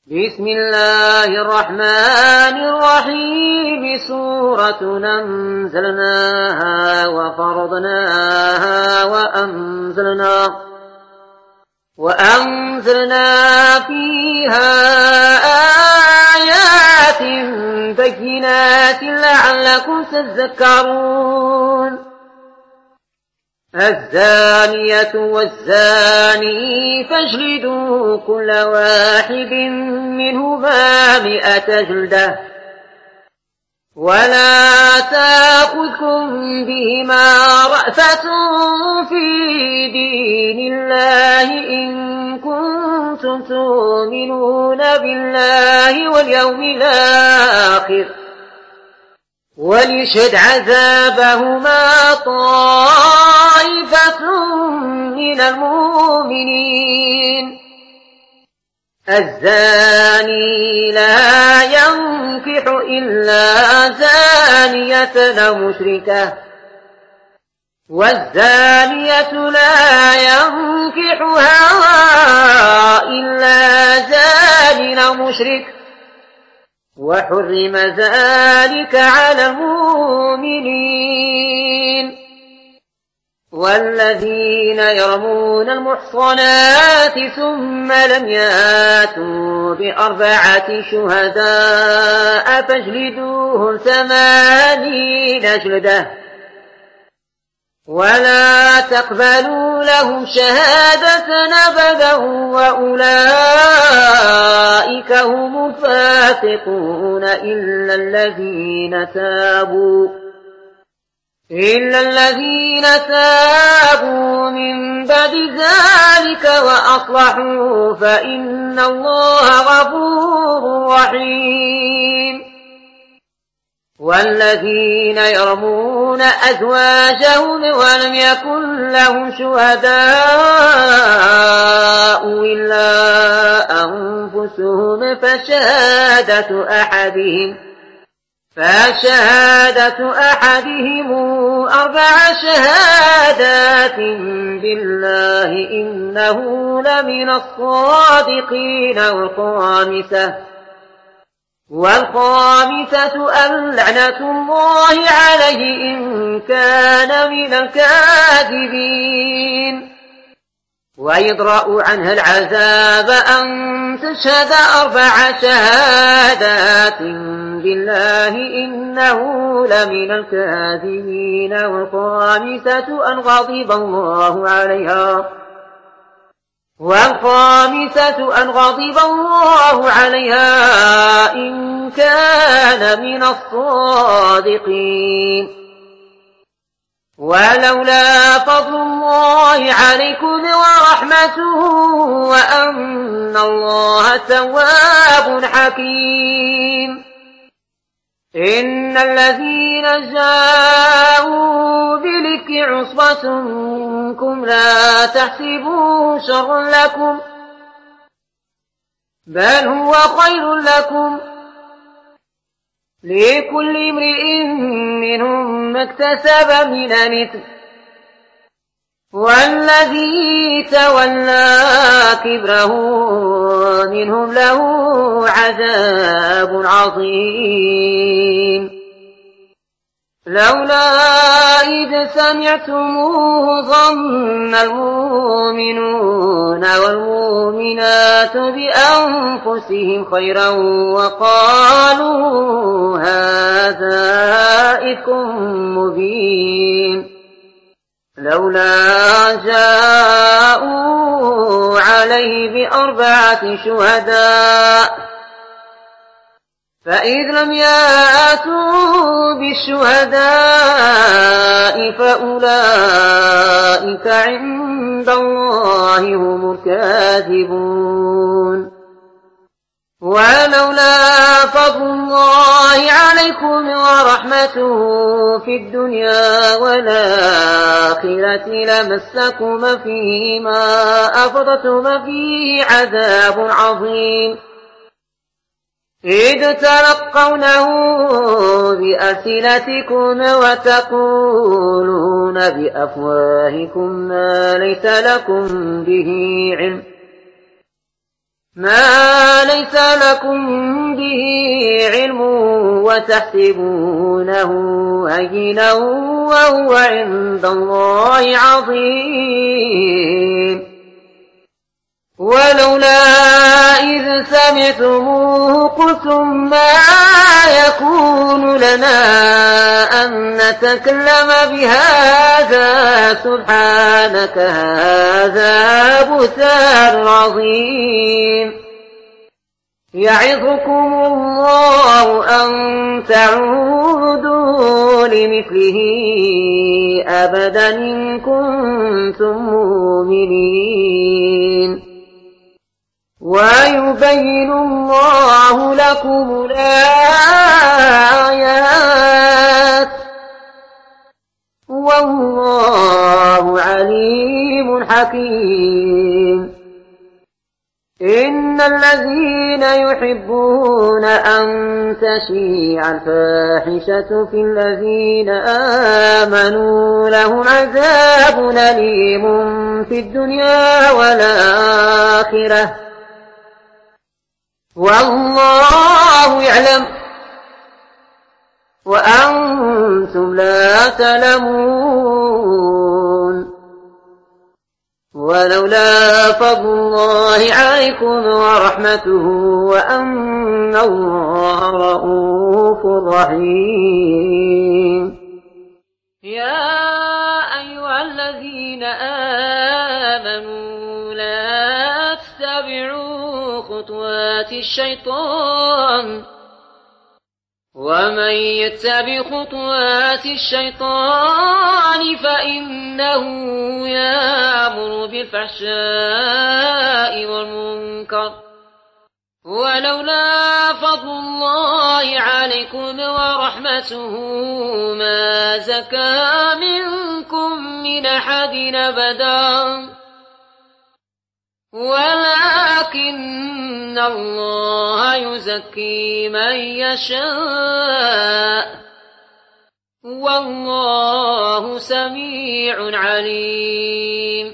بسم الله الرحمن الرحيم. سورة أنزلناها وفرضناها وأنزلنا فيها آيات بينات لعلكم تذكرون. الزانية والزاني فاجلدوا كل واحد منهما 100 جلدة ولا تأخذكم بهما رأفة في دين الله إن كنتم تؤمنون بالله واليوم الآخر وليشهد عذابهما طائفة من المؤمنين. الزاني لا ينكح إلا زانية أو مشركة والزانية لا ينكحها إلا زان أو مشرك وحرم ذلك على المؤمنين. والذين يرمون المحصنات ثم لم ياتوا ب4 شهداء فاجلدوهم 80 جلدة ولا تقبلوا لهم شهادة أبدا وأولئك هم الفاسقون إلا الذين تابوا من بعد ذلك وأصلحوا فإن الله غفور رحيم. والذين يرمون أزواجهم ولم يكن لهم شهداء إلا أنفسهم فشهادة أحدهم 4 شهادات بالله إنه لمن الصادقين. والخامسة لعنة الله عليه إن كان من الكاذبين. ويدرأ عنها العذاب أن تشهد 4 شهادات بالله إنه لمن الكاذبين. والخامسة أن غضب الله عليها إن كان من الصادقين. ولولا فضل الله عليكم ورحمته وأن الله تواب حكيم. إن الذين جاءوا بالإفك عصبة منكم لا تحسبوه شرا لكم بل هو خير لكم لكل امرئ منهم ما اكتسب من الإثم والذي تولى كبره منهم له عذاب عظيم. لولا إذ سمعتموه ظن المؤمنون والمؤمنات بأنفسهم خيرا وقالوا هذا إفك مبين. لولا جاءوا عليه ب4 شهداء فإذ لم يأتوا بالشهداء فأولئك عند الله هم الكاذبون. ولولا فضل الله عليكم ورحمته في الدنيا والآخرة لمسكم فيما أفضتم فيه عذاب عظيم إذ تلقونه بألسنتكم وتقولون بأفواهكم ما ليس لكم به علم ما ليس لكم به علم وتحسبونه هينا وهو عند الله عظيم. ولولا إذ سمعتموه قلتم ما يكون لنا أن نتكلم بهذا سبحانك هذا بهتان عظيم. يعظكم الله أن تعودوا لمثله أبدا إن كنتم مؤمنين. ويبين الله لكم الآيات والله عليم حكيم. إن الذين يحبون أن تشيع الفاحشة في الذين آمنوا لهم عذاب أليم في الدنيا والآخرة والله يعلم وأنتم لا تعلمون. ولولا فضل الله عليكم ورحمته وأن الله رؤوف رحيم. يا أيها الذين آمنوا لا تتبعوا خطوات الشيطان ومن يتبع خطوات الشيطان فإنه يأمر بالفحشاء والمنكر. ولولا فضل الله عليكم ورحمته ما زكى منكم من أحد أبدا ولكن الله يزكي من يشاء والله سميع عليم.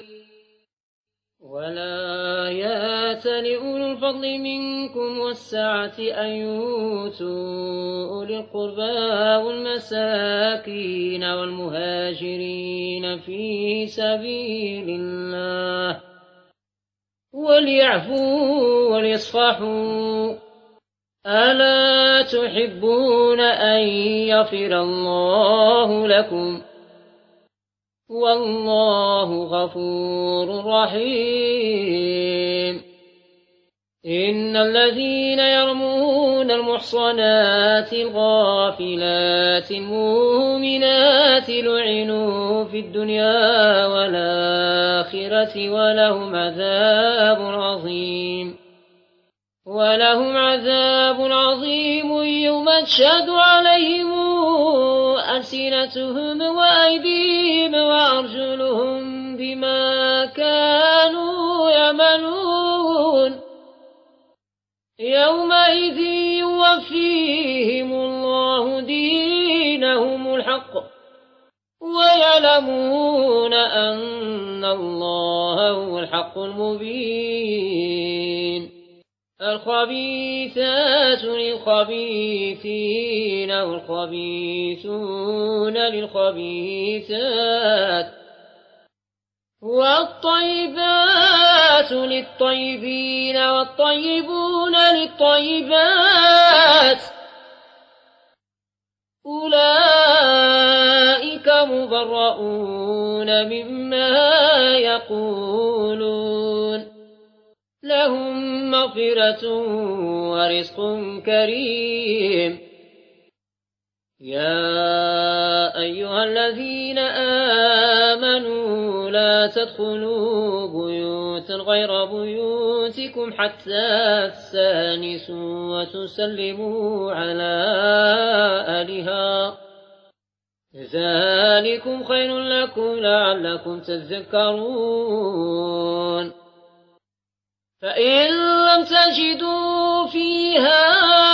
ولا يأتل أولو الفضل منكم والسعة أن يؤتوا أولي القربى والمساكين والمهاجرين في سبيل الله وليعفوا وليصفحوا ألا تحبون أن يغفر الله لكم والله غفور رحيم. إن الذين يرمون المحصنات الغافلات المؤمنات لعنوا في الدنيا والآخرة ولهم عذاب عظيم يوم تشهد عليهم ألسنتهم وأيديهم وأرجلهم بما كانوا يعملون. يومئذ يوفيهم الله دينهم الحق ويعلمون أن الله هو الحق المبين. الخبيثات للخبيثين والخبيثون للخبيثات والطيبات للطيبين والطيبون للطيبات أولئك مبرؤون مما يقولون لهم مغفرة ورزق كريم. يا أيها الذين آمنوا لا تدخلوا بيوتا غير بيوتكم حتى تستأنسوا وتسلموا على أهلها ذلكم خير لكم لعلكم تذكرون. فإن لم تجدوا فيها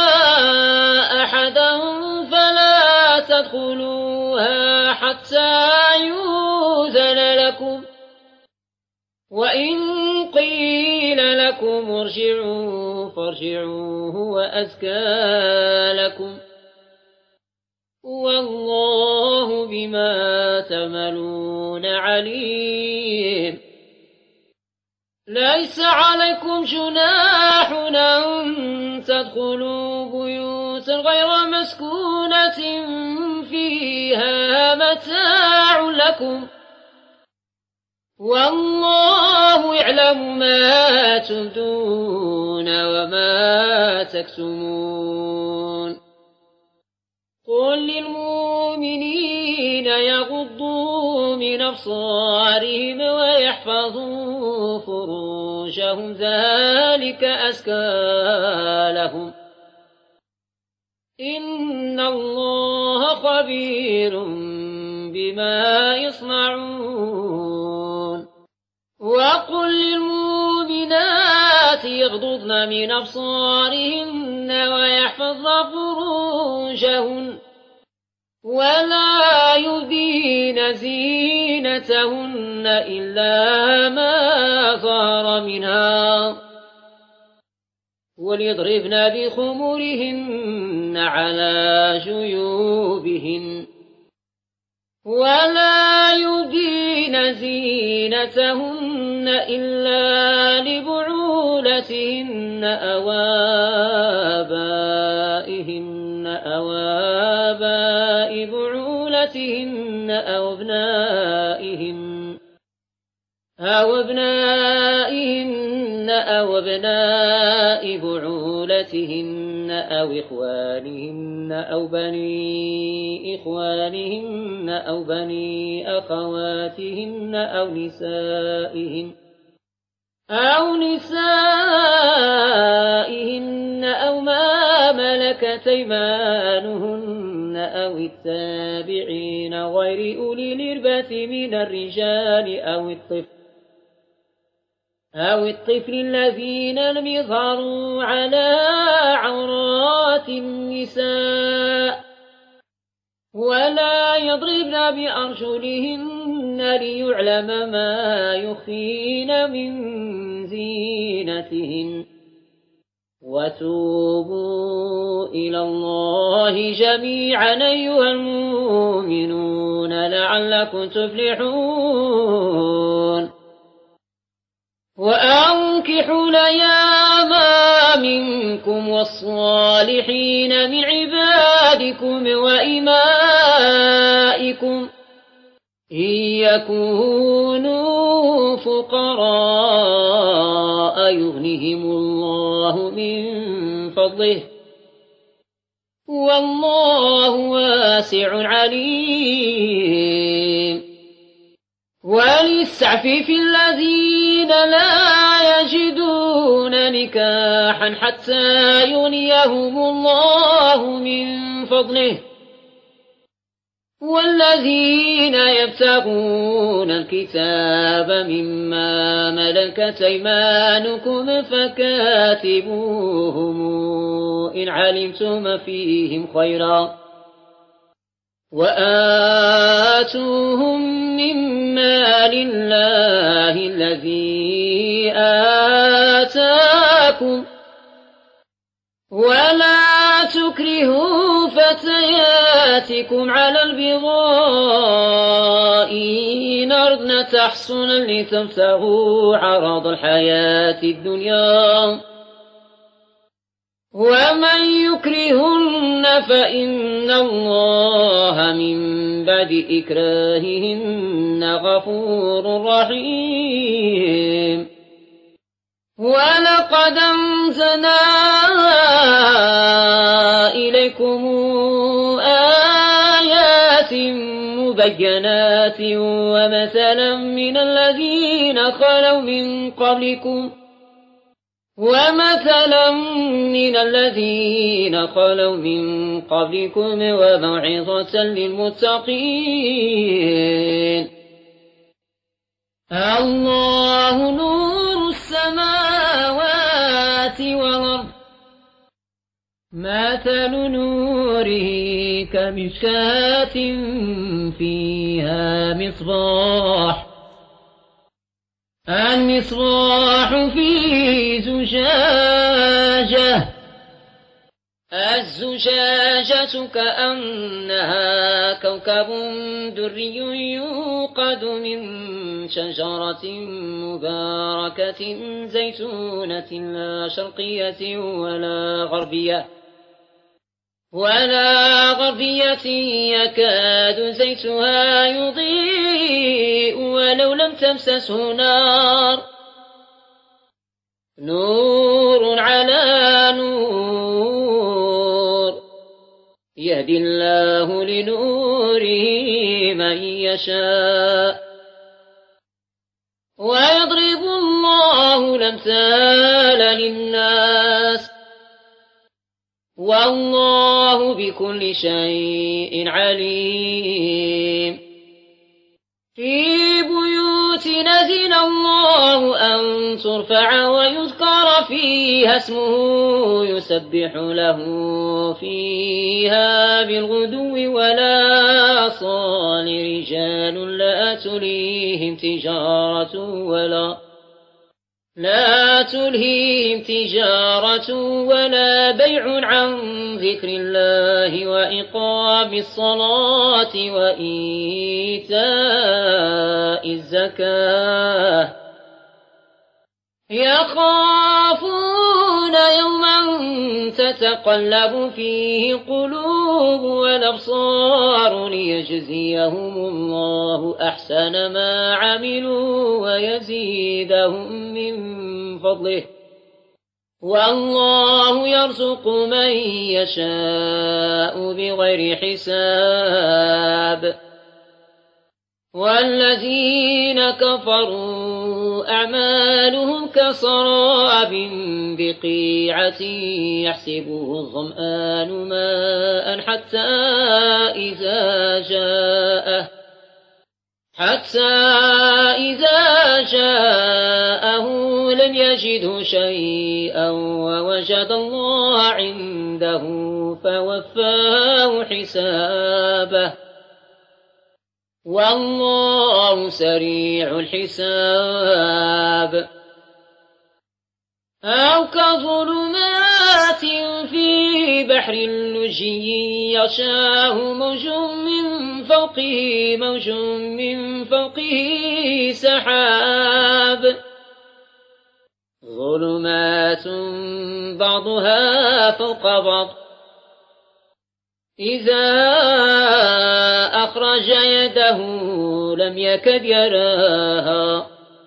أحدا فلا تدخلوها حتى يؤذن لكم وإن قيل لكم ارجعوا فارجعوا هو أزكى لكم والله بما تعملون عليم ليس عليكم جناح أن تدخلوا بيوتا غير مسكونة فيها متاع لكم والله يعلم ما تبدون وما تكتمون قل للمؤمنين يغضوا من أبصارهم ويحفظوا فروجهم ذلك أزكى لهم إن الله خبير بما يصنعون وقل للمؤمنات يغضضن من أبصارهن ويحفظن فروجهن ولا يبدين زينتهن إلا ما ظهر منها وليضربن بخمرهن على جيوبهن ولا يبدين زينتهن إلا لبعولتهن أو آبائهن أو آباء بعولتهن أو أبنائهن أو أبناء بعولتهن أو إخوانهن أو بني إخوانهن أو بني أخواتهن أو نسائهن أو ما ملكت أيمانهن أو التابعين غير أولي الإربة من الرجال أو الطفل الذين لم يظهروا على عورات النساء ولا يضربن بأرجلهن ليعلم ما يخفين من زينتهن وتوبوا إلى الله جميعا أيها المؤمنون لعلكم تفلحون وأنكحوا الأيام منكم والصالحين من عبادكم وإمائكم إن يكونوا فقراء يغنهم الله من فضله والله واسع عليم وليستعفف الذين لا يجدون نكاحا حتى يغنيهم الله من فضله والذين يبتغون الكتاب مما ملكت أيمانكم فكاتبوهم إن علمتم فيهم خيرا وآتوهم مما لله الذي آتاكم ولا تكرهوا فتياتكم على البغاء إن أردنا تحصنا لتبتغوا عرض الحياة الدنيا ومن يكرهن فإن الله من بعد إكراههن غفور رحيم ولقد أنزلنا إليكم آيات مبينات ومثلا من الذين خلوا من قبلكم وموعظة للمتقين الله نور السماوات والأرض مثل نوره كمشكاة فيها مصباح المصباح في زجاجة الزجاجة كأنها كوكب دري يوقد من شجرة مباركة زيتونة لا شرقية ولا غربية يكاد زيتها يضيء ولو لم تمسسه نار نور على نور يهدي الله لنوره من يشاء ويضرب الله الأمثال للناس والله بكل شيء عليم في بيوت أذن الله أن ترفع ويذكر فيها اسمه يسبح له فيها بالغدو ولا صال رجال لا تلهيهم تجارة ولا بيع عن ذكر الله وإقام الصلاة وإيتاء الزكاة يخافون يوما تتقلب فيه القلوب والأبصار ليجزيهم الله أحسن ما عملوا ويزيدهم من فضله والله يرزق من يشاء بغير حساب والذين كفروا أعمالهم كسراب بقيعة يحسبه الظمآن ماء حتى إذا جاءه لم يجده شيئا ووجد الله عنده فوفاه حسابه والله سريع الحساب أو كظلمات في بحر لجي يغشاه موج من فوقه سحاب ظلمات بعضها فوق بعض إذا أخرج يده لم يكد يراها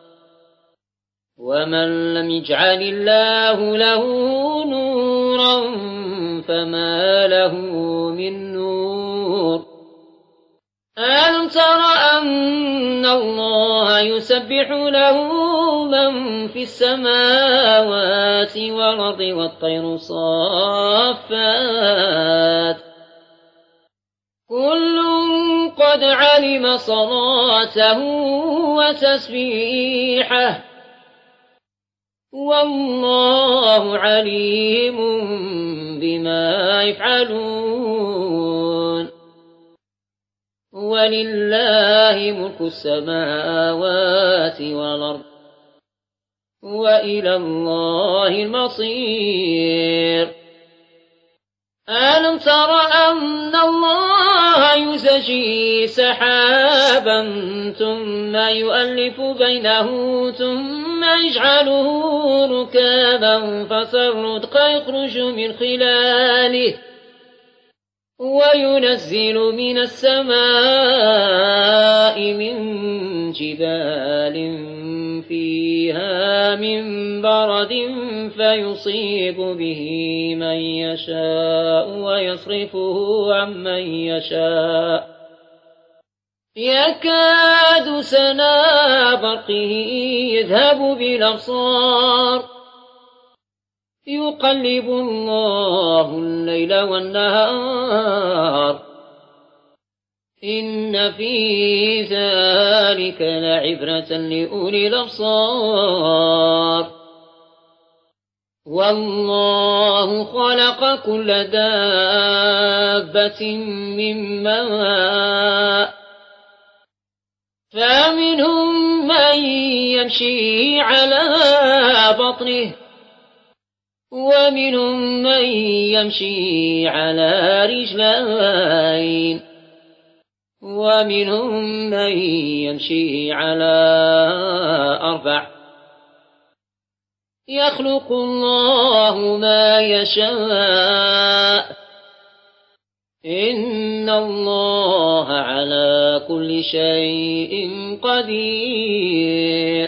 ومن لم يجعل الله له نورا فما له من نور ألم تر أن الله يسبح له من في السماوات والأرض والطير صافات كل قد علم صلاته وتسبيحه والله عليم بما يفعلون ولله ملك السماوات والأرض وإلى الله المصير ألم تر أن الله يزجي سحابا ثم يؤلف بينه ثم يجعله ركابا فترى يخرج من خلاله وينزل من السماء من جبال فيها من برد فيصيب به من يشاء ويصرفه عمن يشاء يكاد سنا برقه يذهب بالأبصار يقلب الله الليل والنهار إن في ذلك لعبرة لأولي الأبصار والله خلق كل دابة من ماء فمنهم من من يمشي على بطنه ومنهم من يمشي على رجلين ومنهم من يمشي على 4 يخلق الله ما يشاء إن الله على كل شيء قدير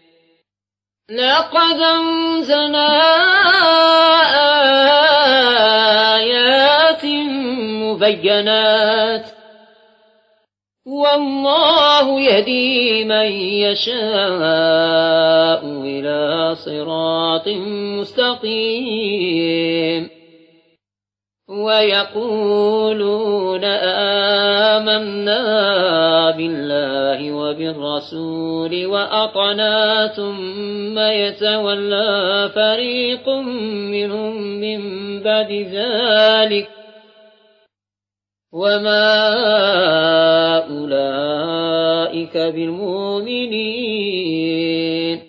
لقد أنزلنا آيات مبينات والله يهدي من يشاء إلى صراط مستقيم ويقولون آمنا بالله وبالرسول وأطعنا ثم يتولى فريق منهم من بعد ذلك وما أولئك بالمؤمنين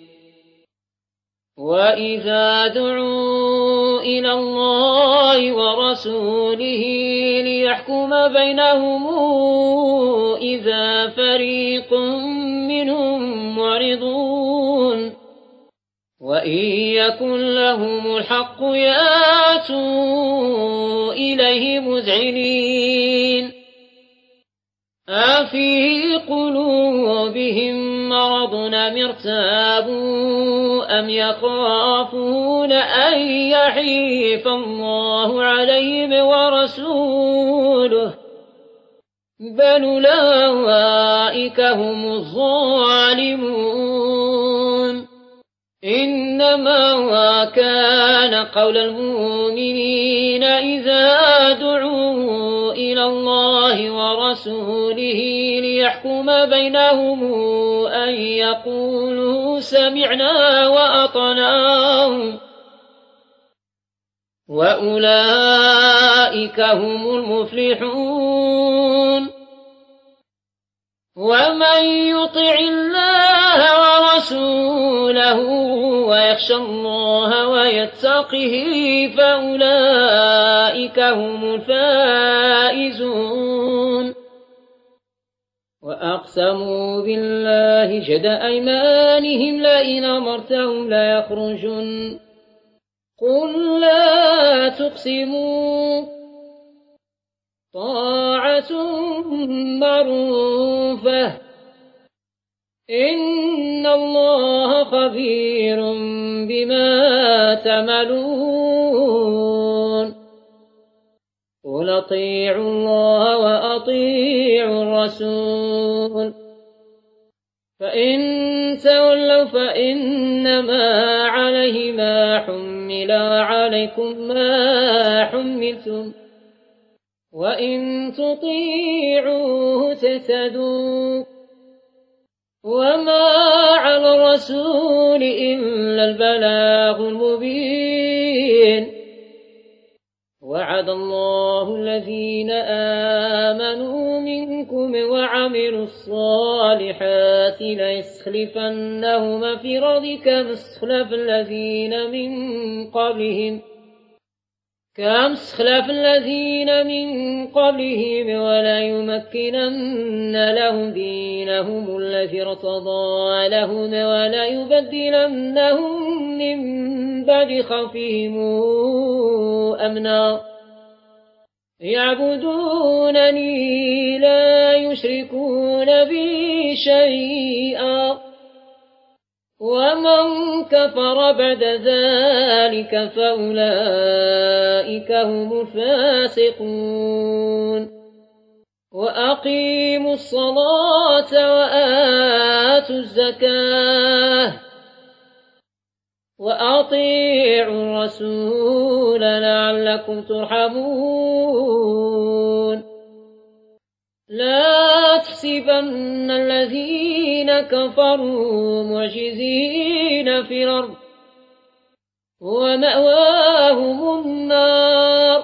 وإذا دعوا إلى الله ورسوله ليحكم بينهم إذا فريق منهم معرضون وإن يكن لهم الحق يأتوا إليه مذعنين أفي قلوبهم مرض أم ارتابوا أم يخافون أن يحيف الله عليهم ورسوله بل أولئك هم الظالمون إنما كان قول المؤمنين إذا دعوا إلى الله ورسوله ليحكم بينهم أن يقولوا سمعنا وأطعنا وأولئك هم المفلحون ومن يطع الله ورسوله ويخشى الله ويتقه فأولئك هم الفائزون وأقسموا بالله جهد أيمانهم لئن أمرتهم ليخرجن قل لا تقسموا طاعة معروفة إن الله خبير بما تعملون قل أطيعوا الله وأطيعوا الرسول فإن تولوا فإنما عليه ما حمل وعليكم ما حملتم وإن تطيعوه تهتدوا وما على الرسول إلا البلاغ المبين وعد الله الذين آمنوا منكم وعملوا الصالحات ليستخلفنهم في الأرض كما استخلف الذين من قبلهم وليمكنن لهم دينهم الذي ارتضى لهم وليبدلنهم من بعد خوفهم أمنا يعبدونني لا يشركون بي شيئا ومن كفر بعد ذلك فأولئك هم الفاسقون وأقيموا الصلاة وآتوا الزكاة وأطيعوا الرسول لعلكم ترحمون لا تحسبن الذين كفروا معجزين في الأرض ومأواهم النار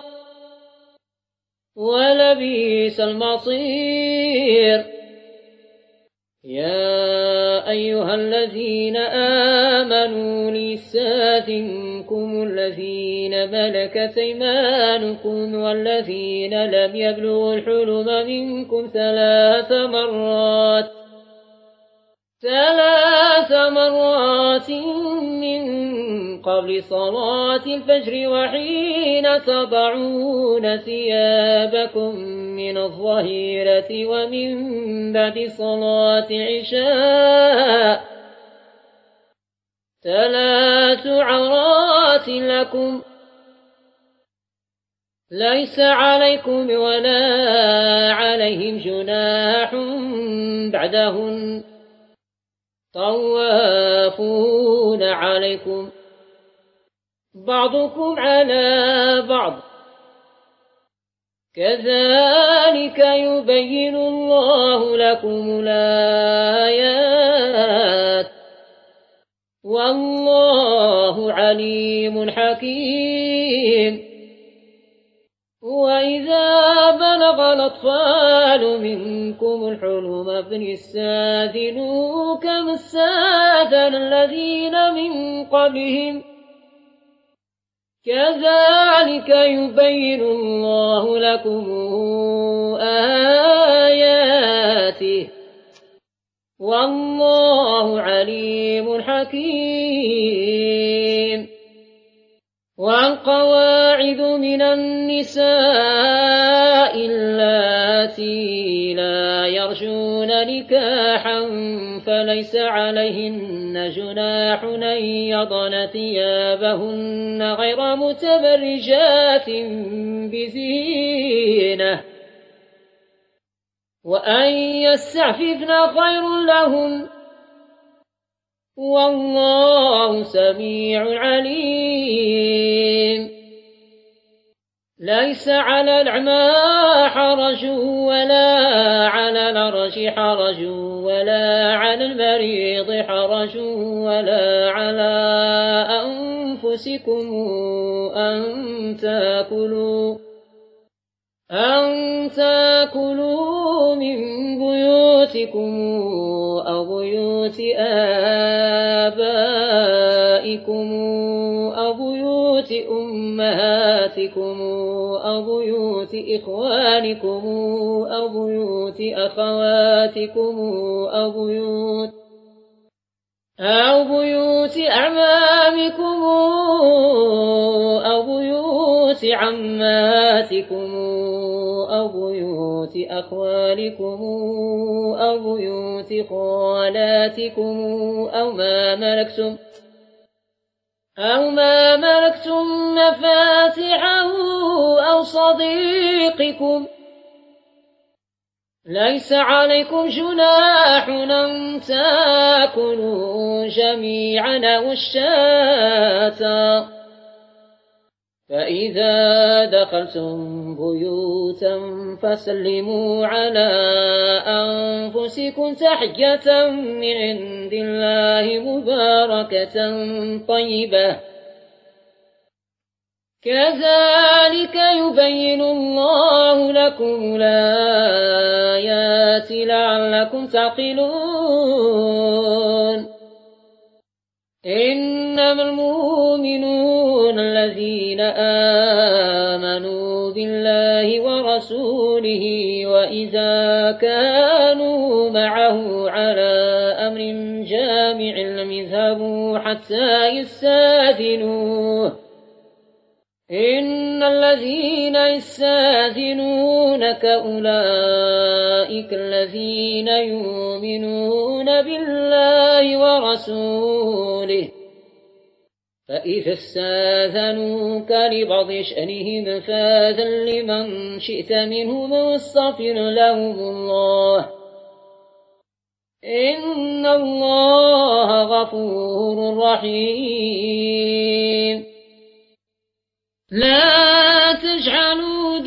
ولبئس المصير يا أيها الذين آمنوا ليستأذنكم الذين ملكت أيمانكم والذين لم يبلغوا الحلم منكم ثلاث مرات من قبل صلاة الفجر وحين تضعون ثيابكم من الظهيرة ومن بعد صلاة العشاء 3 عورات لكم ليس عليكم ولا عليهم جناح بعدهن طوافون عليكم بعضكم على بعض كذلك يبين الله لكم الآيات والله عليم حكيم وإذا بلغ الأطفال منكم الحلم فليستأذنوا كما استأذن الذين من قبلهم كذلك يبين الله لكم آياته والله عليم حكيم والقواعد من النساء اللاتي لا يرجون نكاحا فليس عليهن جناح أن يضن ثيابهن غير متبرجات بزينة وأن يستعففن خير لهن والله سميع عليم ليس على الأعمى حرج ولا على الأعرج حرج ولا على المريض حرج ولا على أنفسكم أن تأكلوا من بيوتكم أو بيوت آبائكم أو بيوت أمهاتكم أو بيوت إخوانكم أو بيوت أخواتكم أو بيوت أعمامكم أو بيوت عماتكم أو بيوت أخوالكم أو بيوت خالاتكم أو ما ملكتم مفاتحه أو صديقكم ليس عليكم جناح أن تأكلوا جميعا أو أشتاتا فإذا دخلتم بيوتا فسلموا على أنفسكم تحية من عند الله مباركة طيبة كذلك يبين الله لكم الآيات لعلكم تعقلون إنما المؤمنون الذين آمنوا بالله ورسوله وإذا كانوا معه على أمر جامع لم يذهبوا حتى يستأذنوه إن الذين يستأذنونك أولئك الذين يؤمنون بالله ورسوله فإذا استأذنوك لبعض شأنهم فأذن لمن شئت منهم واستغفر لهم الله إن الله غفور رحيم لا تجعلوا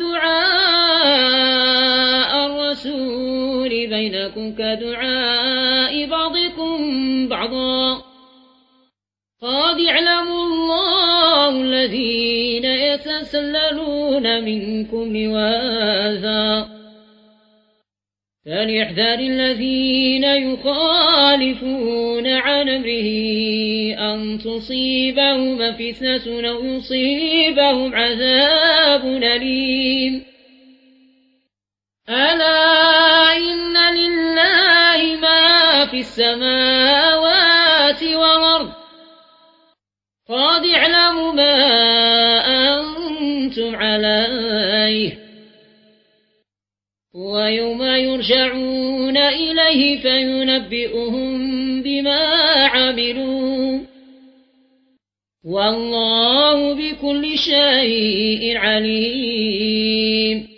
دعاء الرسول بينكم كدعاء بعضكم بعضا قد يعلم الله الذين يتسللون منكم لواذا فليحذر الذين يخالفون عن أمره أن تصيبهم فتنة أو يصيبهم عذاب أليم. ألا إن لله ما في السماوات والأرض قد يعلم ما أنتم عليه ويوم يرجعون إليه فينبئهم بما عملوا والله بكل شيء عليم.